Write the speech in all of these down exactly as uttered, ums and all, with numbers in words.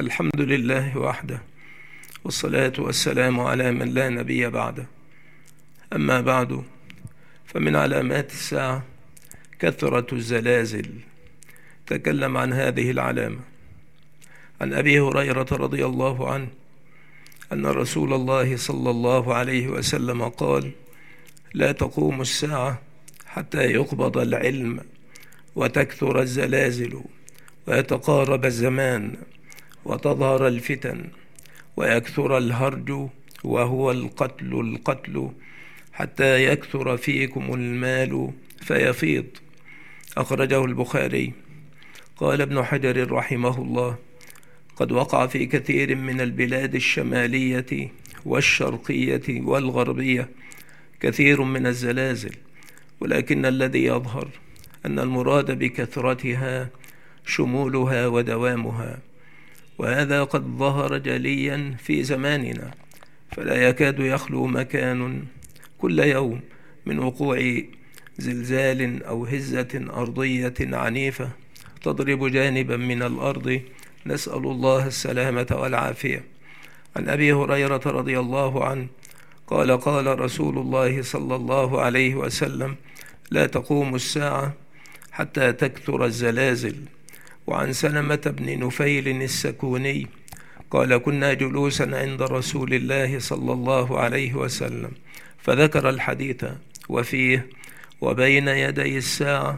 الحمد لله وحده، والصلاة والسلام على من لا نبي بعده. أما بعد، فمن علامات الساعة كثرة الزلازل. تكلم عن هذه العلامة عن أبي هريرة رضي الله عنه أن رسول الله صلى الله عليه وسلم قال: لا تقوم الساعة حتى يقبض العلم وتكثر الزلازل ويتقارب الزمان وتظهر الفتن ويكثر الهرج وهو القتل القتل حتى يكثر فيكم المال فيفيض. أخرجه البخاري. قال ابن حجر رحمه الله: قد وقع في كثير من البلاد الشمالية والشرقية والغربية كثير من الزلازل، ولكن الذي يظهر أن المراد بكثرتها شمولها ودوامها، وهذا قد ظهر جليا في زماننا، فلا يكاد يخلو مكان كل يوم من وقوع زلزال أو هزة أرضية عنيفة تضرب جانبا من الأرض، نسأل الله السلامة والعافية. عن أبي هريرة رضي الله عنه قال: قال رسول الله صلى الله عليه وسلم: لا تقوم الساعة حتى تكثر الزلازل. وعن سلمة بن نفيل السكوني قال: كنا جلوسا عند رسول الله صلى الله عليه وسلم فذكر الحديث وفيه: وبين يدي الساعة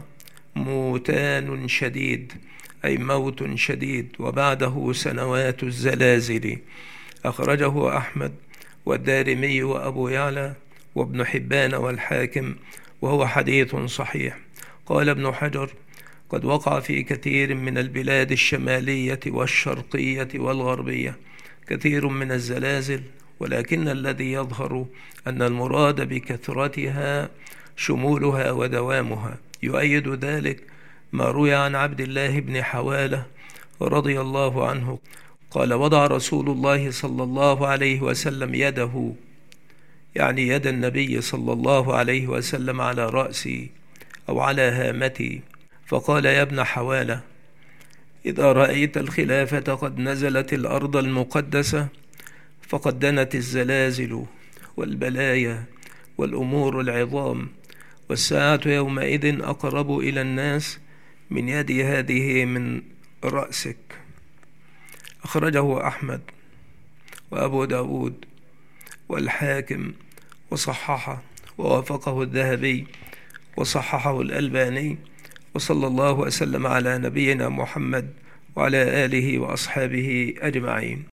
موتان شديد، أي موت شديد، وبعده سنوات الزلازل. أخرجه أحمد والدارمي وأبو يعلى وابن حبان والحاكم، وهو حديث صحيح. قال ابن حجر: قد وقع في كثير من البلاد الشمالية والشرقية والغربية كثير من الزلازل، ولكن الذي يظهر أن المراد بكثرتها شمولها ودوامها. يؤيد ذلك ما روي عن عبد الله بن حوالة رضي الله عنه قال: وضع رسول الله صلى الله عليه وسلم يده، يعني يد النبي صلى الله عليه وسلم، على رأسي أو على هامتي، فقال: يا ابن حوالة، إذا رأيت الخلافة قد نزلت الأرض المقدسة فقد دنت الزلازل والبلايا والأمور العظام، والساعة يومئذ أقرب إلى الناس من يدي هذه من رأسك. أخرجه أحمد وأبو داود والحاكم وصححه، ووافقه الذهبي وصححه الألباني. وصلى الله وسلم على نبينا محمد وعلى آله وأصحابه أجمعين.